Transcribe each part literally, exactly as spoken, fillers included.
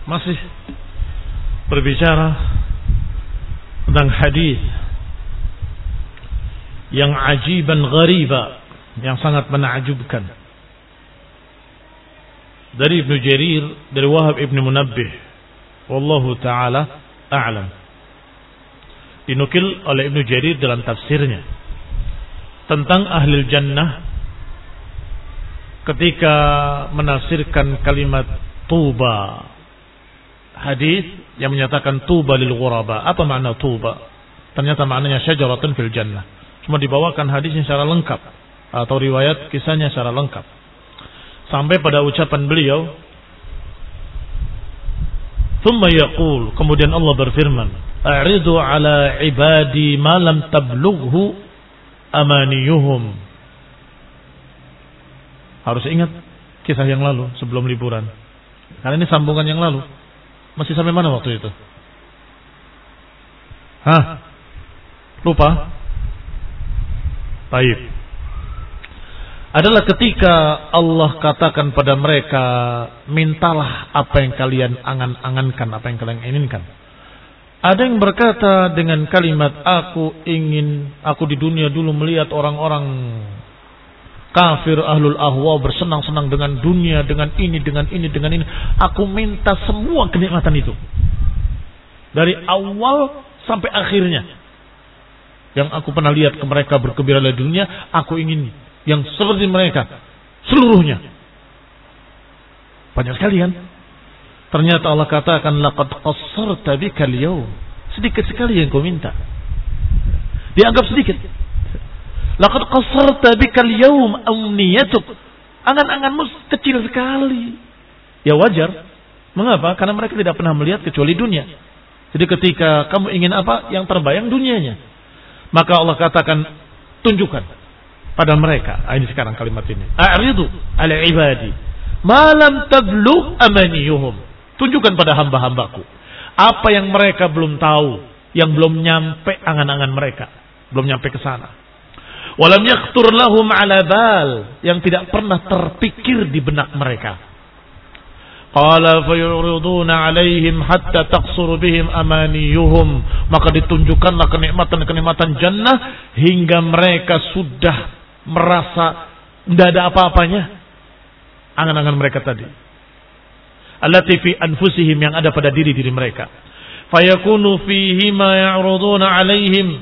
masih berbicara tentang hadis yang ajiban ghariba, yang sangat menakjubkan, dari Ibnu Jarir, dari Wahab Ibnu Munabbih, wallahu taala a'lam. Dinukil oleh Ibnu Jarir dalam tafsirnya tentang ahli jannah ketika menafsirkan kalimat tuba, hadis yang menyatakan tuba lil ghuraba. Apa makna tuba? Ternyata maknanya syajaratun fil jannah. Cuma dibawakan hadisnya secara lengkap atau riwayat kisahnya secara lengkap sampai pada ucapan beliau, thumma yaqul, kemudian Allah berfirman, a'ridu ala ibadi ma lam tablughu amaniyuhum. Harus ingat kisah yang lalu sebelum liburan, karena ini sambungan yang lalu. Masih sampai mana waktu itu? Hah? Lupa? Baik. Adalah ketika Allah katakan pada mereka, mintalah apa yang kalian angan-angankan, apa yang kalian inginkan. Ada yang berkata dengan kalimat, aku ingin, aku di dunia dulu melihat orang-orang kafir ahlul ahwa bersenang-senang dengan dunia, dengan ini, dengan ini, dengan ini. Aku minta semua kenikmatan itu, dari awal sampai akhirnya. Yang aku pernah lihat ke mereka bergembira di dunia, aku ingin yang seperti mereka seluruhnya. Banyak sekali kan? Ternyata Allah katakan, laqad qassarta bikal yaum. Sedikit sekali yang kau minta, dianggap sedikit. Laqad qassarta bikal yaum amniyatuk. Angan-anganmu kecil sekali. Ya wajar. Mengapa? Karena mereka tidak pernah melihat kecuali dunia. Jadi ketika kamu ingin apa, yang terbayang dunianya. Maka Allah katakan, tunjukkan pada mereka. Ini sekarang kalimat ini. A'ridu ala ibadi ma lam tablugh amaniyuhum. Tunjukkan pada hamba-hambaku apa yang mereka belum tahu, yang belum nyampe angan-angan mereka, belum nyampe ke sana. Walam yakhtur lahum ala bal, yang tidak pernah terpikir di benak mereka. Qala fayuriduna alaihim hatta taqsuru bihim amaniyuhum. Maka ditunjukkanlah kenikmatan-kenikmatan jannah hingga mereka sudah merasa tidak ada apa-apanya angan-angan mereka tadi. Allati fi anfusihim, yang ada pada diri-diri mereka. Fayakunu fihi ma ya'ruduna alaihim.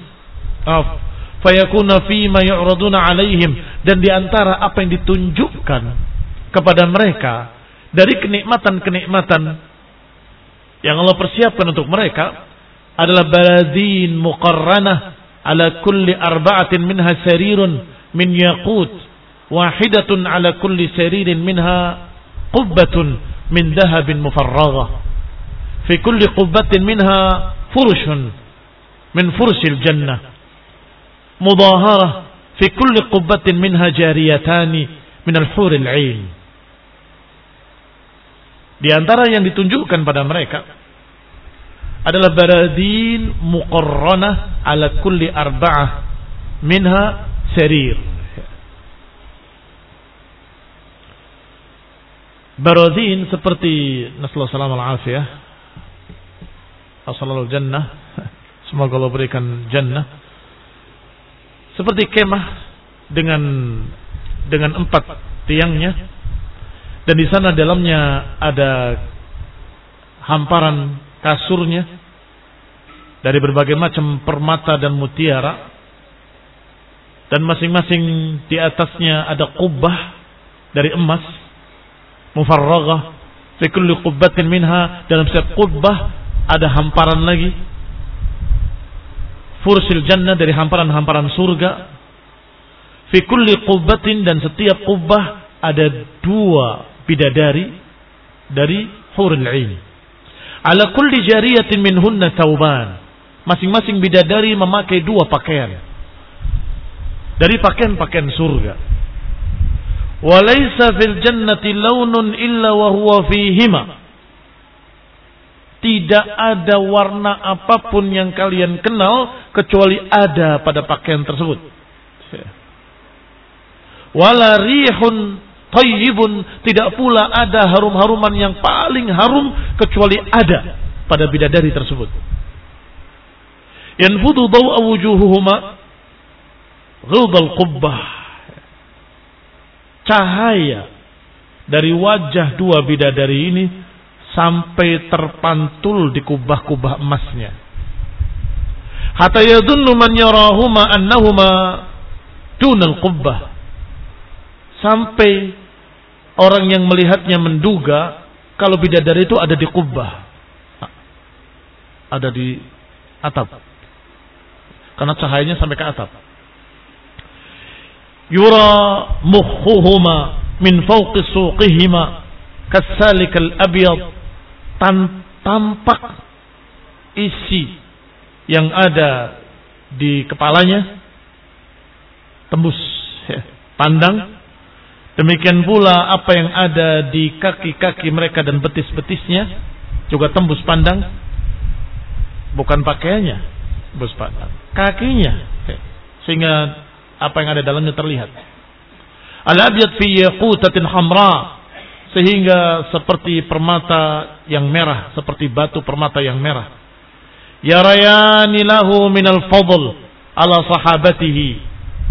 Fayakunu fi ma ya'ruduna alaihim, dan di antara apa yang ditunjukkan kepada mereka dari kenikmatan-kenikmatan yang Allah persiapkan untuk mereka adalah baladin muqarranah ala kulli arba'atin minha sarirun min yaqut, wahidatun ala kulli saririn minha qubbatun min dhahabin mufarraghah, fi kulli qubbatin minha furushun min furushil jannah, mudaharah fi kulli qubbatin minha jariyatani min al-huril 'ain. Di antara yang ditunjukkan pada mereka adalah baradin muqarranah ala kulli arba'ah minha sarir. Baradin seperti nasallahu salam al-afiyah, asalul jannah, semoga Allah berikan jannah, seperti kemah dengan dengan empat tiangnya. Dan di sana dalamnya ada hamparan kasurnya dari berbagai macam permata dan mutiara, dan masing-masing di atasnya ada qubbah dari emas mufarraghah, fi kulli qubbatin minha, dalam setiap qubbah ada hamparan lagi, fursil jannah, dari hamparan-hamparan surga, fi kulli qubbatin, dan setiap qubbah ada dua bidadari dari hurul 'ain. Ala kulli jariyatin minhunna thawban. Masing-masing bidadari memakai dua pakaian dari pakaian-pakaian surga. Wa laisa fil jannati launun illa wa huwa fihima. Tidak ada warna apapun yang kalian kenal kecuali ada pada pakaian tersebut. Wala rihun thayyibun, tidak pula ada harum-haruman yang paling harum kecuali ada pada bidadari tersebut. Yanfudu daw'a wujuhuhuma ghidal qubbah. Cahaya dari wajah dua bidadari ini sampai terpantul di kubah-kubah emasnya. Hatta yadhunnu man yarahuma annahuma dunal qubbah. Sampai orang yang melihatnya menduga kalau bidadari itu ada di kubbah, ada di atap, karena cahayanya sampai ke atap. Yura mukhuhuma min fawqi suqihima kasalik al-abyad. Tampak isi yang ada di kepalanya tembus pandang. Demikian pula apa yang ada di kaki-kaki mereka dan betis-betisnya juga tembus pandang. Bukan pakaiannya, tembus pandang, kakinya, sehingga apa yang ada dalamnya terlihat. Al-abyad fi yaqutatin hamra, sehingga seperti permata yang merah, seperti batu permata yang merah. Yarayani lahu minal fadl ala sahabatihi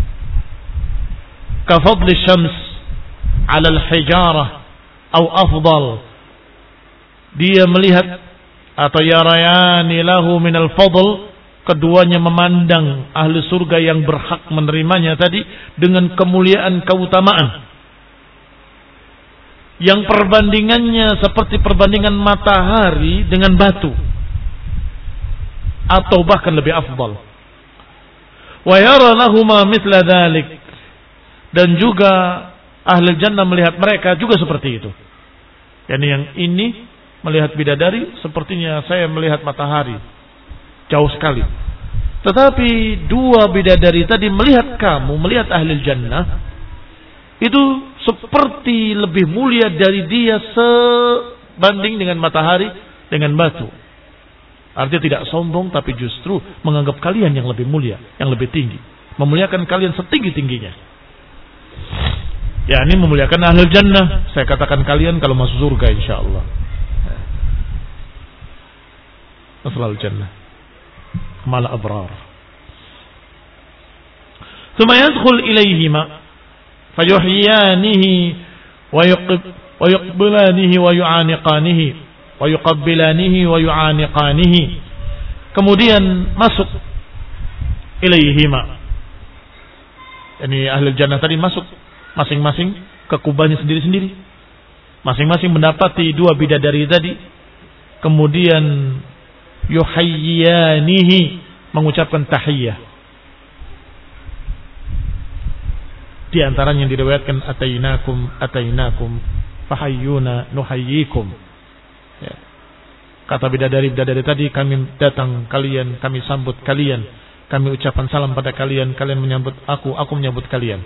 ka fadli syams ala al-hijarah atau afdal. Dia melihat, atau yarayani lahu minal fadl, keduanya memandang ahli surga yang berhak menerimanya tadi dengan kemuliaan keutamaan yang perbandingannya seperti perbandingan matahari dengan batu, atau bahkan lebih afdal. Wa yara lahuma mithla dhalik, dan juga ahli jannah melihat mereka juga seperti itu. Yani yang ini melihat bidadari sepertinya saya melihat matahari, jauh sekali. Tetapi dua bidadari tadi melihat kamu, melihat ahli jannah, itu seperti lebih mulia dari dia sebanding dengan matahari, dengan batu. Artinya tidak sombong, tapi justru menganggap kalian yang lebih mulia, yang lebih tinggi, memuliakan kalian setinggi-tingginya. Ya, ini memuliakan ahli jannah. Saya katakan kalian kalau masuk surga insyaallah. Masuk jannah. Mal abrar. Thumma yadkhul ilayhima fayuhyanihi wa yuqib wa yuqbilanihi wa yu'aniqanihi wa yuqabbilanihi wa yu'aniqanihi. Kemudian masuk ilayhima. Yani ahli jannah tadi masuk masing-masing ke kubahnya sendiri-sendiri. Masing-masing mendapati dua bidadari tadi. Kemudian yuhayyanihi, mengucapkan tahiyyah. Di antaranya yang diriwayatkan atainakum atainakum fahayyuna nuhayyikum. Ya. Kata bidadari-bidadari tadi, kami datang kalian, kami sambut kalian, kami ucapkan salam pada kalian, kalian menyambut aku, aku menyambut kalian.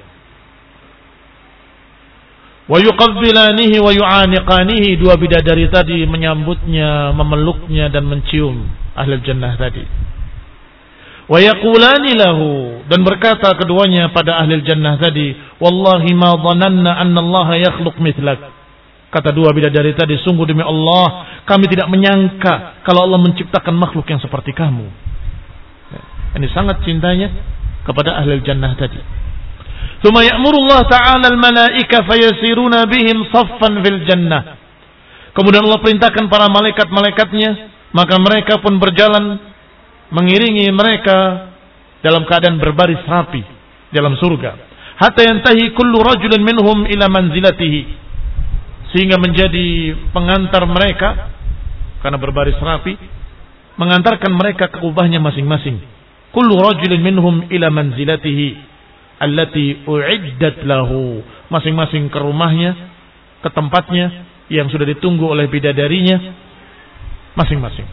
Wa yuqabbilanihi wa yu'aniqanihi, dua bidadari tadi menyambutnya, memeluknya dan mencium ahli jannah tadi. Wa yaqulani lahu, dan berkata keduanya pada ahli jannah tadi, wallahi ma dhananna anna Allah yakhluq mithlak. Kata dua bidadari tadi, sungguh demi Allah kami tidak menyangka kalau Allah menciptakan makhluk yang seperti kamu. Ini sangat cintanya kepada ahli jannah tadi. Tsumma ya'muru Allah Ta'ala al-malaika fayasiruna bihim saffan fil jannah. Kemudian Allah perintahkan para malaikat-malaikatnya, maka mereka pun berjalan mengiringi mereka dalam keadaan berbaris rapi dalam surga. Hatta yantahi kullu rajulin minhum ila manzilatihi, sehingga menjadi pengantar mereka karena berbaris rapi, mengantarkan mereka ke kubahnya masing-masing. Kullu rajulin minhum ila manzilatihi allati u'iddat lahu, masing-masing ke rumahnya, ke tempatnya yang sudah ditunggu oleh bidadarinya masing-masing.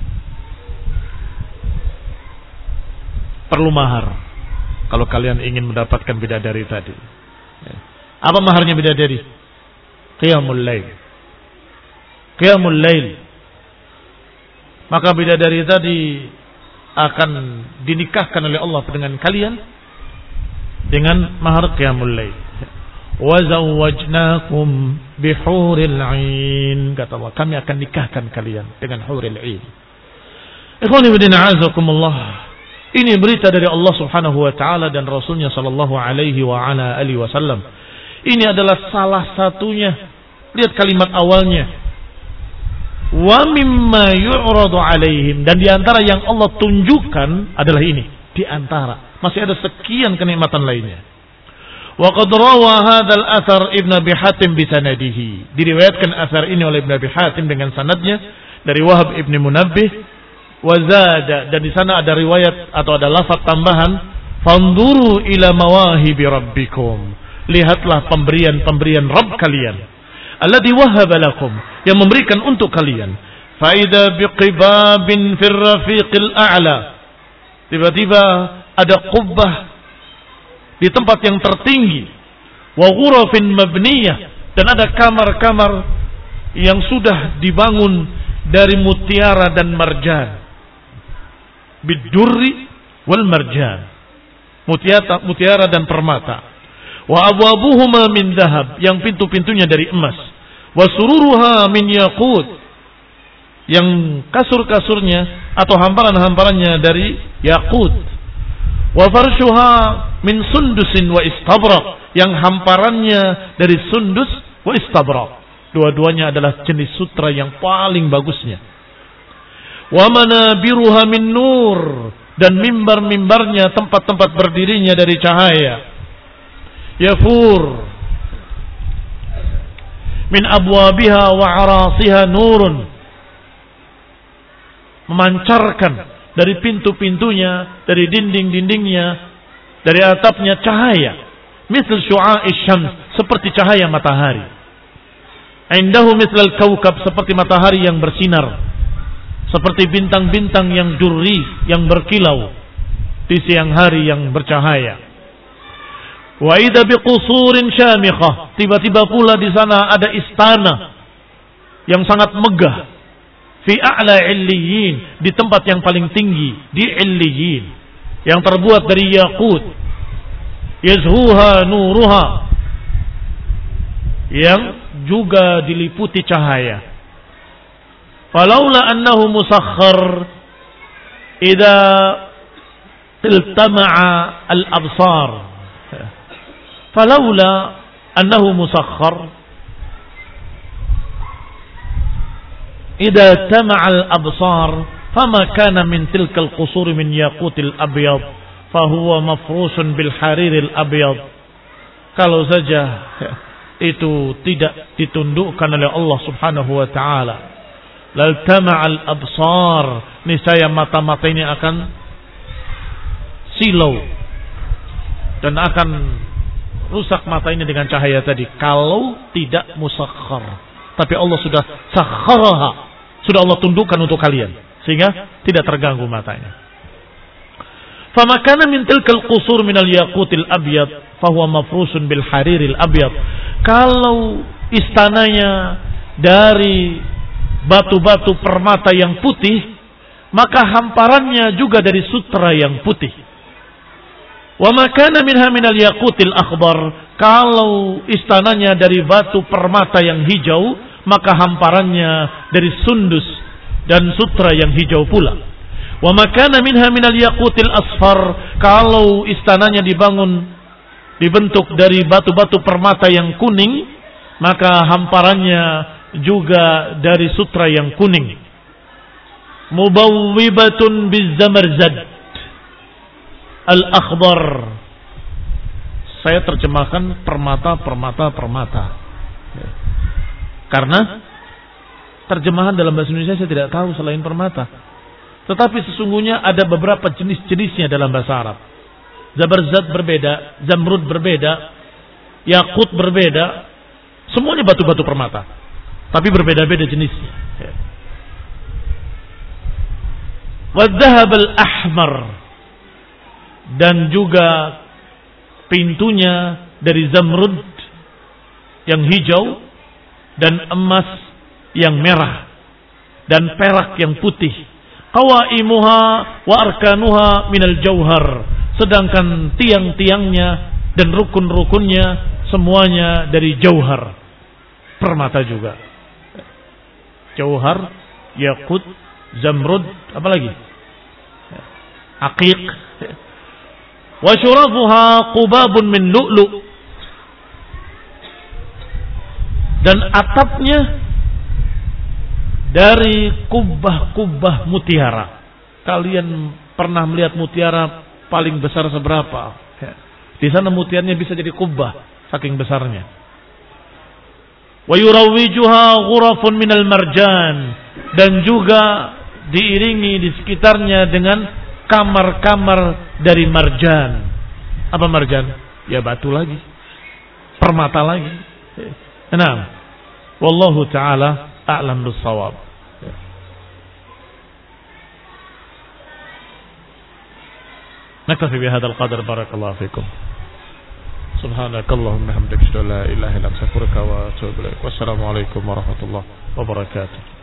Perlu mahar kalau kalian ingin mendapatkan bidadari tadi. Apa maharnya bidadari? Qiyamul lail. Qiyamul lail. Maka bidadari tadi akan dinikahkan oleh Allah dengan kalian dengan mahar qiyamul lail. wa zawwajnakum bihuril 'ain. Kata Allah, kami akan nikahkan kalian dengan huril 'ain. Ikhwani wa a'azakumullah. Ini berita dari Allah Subhanahu wa taala dan Rasulnya sallallahu alaihi wa ala alihi wasallam. Ini adalah salah satunya. Lihat kalimat awalnya. Wa mimma yu'radu alaihim, dan di antara yang Allah tunjukkan adalah ini. Di antara, masih ada sekian kenikmatan lainnya. Wa qad rawa hadzal athar Ibnu Abi Hatim bi sanadihi. Diriwayatkan athar ini oleh Ibnu Abi Hatim dengan sanadnya dari Wahab Ibnu Munabbih wa zada, dan di sana ada riwayat atau ada lafaz tambahan, fanzuru ila mawahibi rabbikum. Lihatlah pemberian-pemberian Rabb kalian. Alladzi wahhaba lakum, yang memberikan untuk kalian. Fa idza biqibabin fir rafiqil a'la. Tiba-tiba ada qubbah di tempat yang tertinggi, wa ghurafin mabniyah, dan ada kamar-kamar yang sudah dibangun dari mutiara dan marjan, bidurri wal marjan, mutiara, mutiara dan permata, wa abwabuhuma min dhahab, yang pintu-pintunya dari emas, wa sururuha min yaqut, yang kasur-kasurnya atau hamparan-hamparannya dari yaqut, wa farshuha min sundusin wa istabrak, yang hamparannya dari sundus wa istabrak. Dua-duanya adalah jenis sutra yang paling bagusnya. Wa manabiruha min nur, dan mimbar-mimbarnya, tempat-tempat berdirinya dari cahaya. Yafur min abwabiha wa arasiha nurun, memancarkan dari pintu-pintunya, dari dinding-dindingnya, dari atapnya cahaya. Misal syu'a'ish syams, seperti cahaya matahari. Indahu mislal kaukab, seperti matahari yang bersinar, seperti bintang-bintang yang durri, yang berkilau di siang hari yang bercahaya. Wa idza biqusurin syamikhah, tiba-tiba pula di sana ada istana yang sangat megah. Fi a'la illiyin, di tempat yang paling tinggi, di illiyin, yang terbuat dari yaqut. Yazhuha nuruha, yang juga diliputi cahaya. Falaula annahu musakhkhar idza iltama'a al-absar. Falaula annahu musakhkhar idza tama'a al-absar fama kana min tilka al-qusur min yaqutil abyad fahuwa mafrusun bil hariril abyad. Kalau saja itu tidak ditundukkan oleh Allah Subhanahu wa taala, lal tama'al absar, niscaya mata-mata ini akan silau dan akan rusak mata ini dengan cahaya tadi kalau tidak musakhkhar. Tapi Allah sudah sakhkharaha, sudah Allah tundukkan untuk kalian sehingga tidak terganggu matanya. Fama kana min tilkal qusur minal yaqutil abyad fahuwa mafrusun bil hariril abyad. Kalau istananya dari batu-batu permata yang putih, maka hamparannya juga dari sutra yang putih. Wa ma kana minha minal yaqutil akhbar, kalau istananya dari batu permata yang hijau, maka hamparannya dari sundus dan sutra yang hijau pula. Wa ma kana minha minal yaqutil asfar, kalau istananya dibangun dibentuk dari batu-batu permata yang kuning, maka hamparannya juga dari sutra yang kuning. Mubawwibatun bizamarjad al-akhbar. Saya terjemahkan permata, permata, permata. Karena terjemahan dalam bahasa Indonesia saya tidak tahu selain permata. Tetapi sesungguhnya ada beberapa jenis-jenisnya dalam bahasa Arab. Zabarzad berbeda, zamrud berbeda, yakut berbeda. Semuanya batu-batu permata, tapi berbeda-beda jenisnya. Wadhahab al-ahmar, dan juga pintunya dari zamrud yang hijau dan emas yang merah dan perak yang putih. Qawaimuha wa arkanuha minal jauhar, sedangkan tiang-tiangnya dan rukun-rukunnya semuanya dari jauhar, permata juga. Jauhar, yakut, zamrud, apa lagi? Aqiq. Wa syurafuha qubabun min lu'lu'. Dan atapnya dari kubah-kubah mutiara. Kalian pernah melihat mutiara paling besar seberapa? Di sana mutiaranya bisa jadi kubah, saking besarnya. Wa yurawwijuha ghurafun minal marjan. Dan juga diiringi di sekitarnya dengan kamar-kamar dari marjan. Apa marjan? Ya batu lagi, permata lagi. Nah, wallahu ta'ala a'lam bis-shawab. نكتفي بهذا القدر بارك الله فيكم سبحانك اللهم وبحمدك اشهد ان لا اله الا انت استغفرك واتوب اليك والسلام عليكم ورحمه الله وبركاته.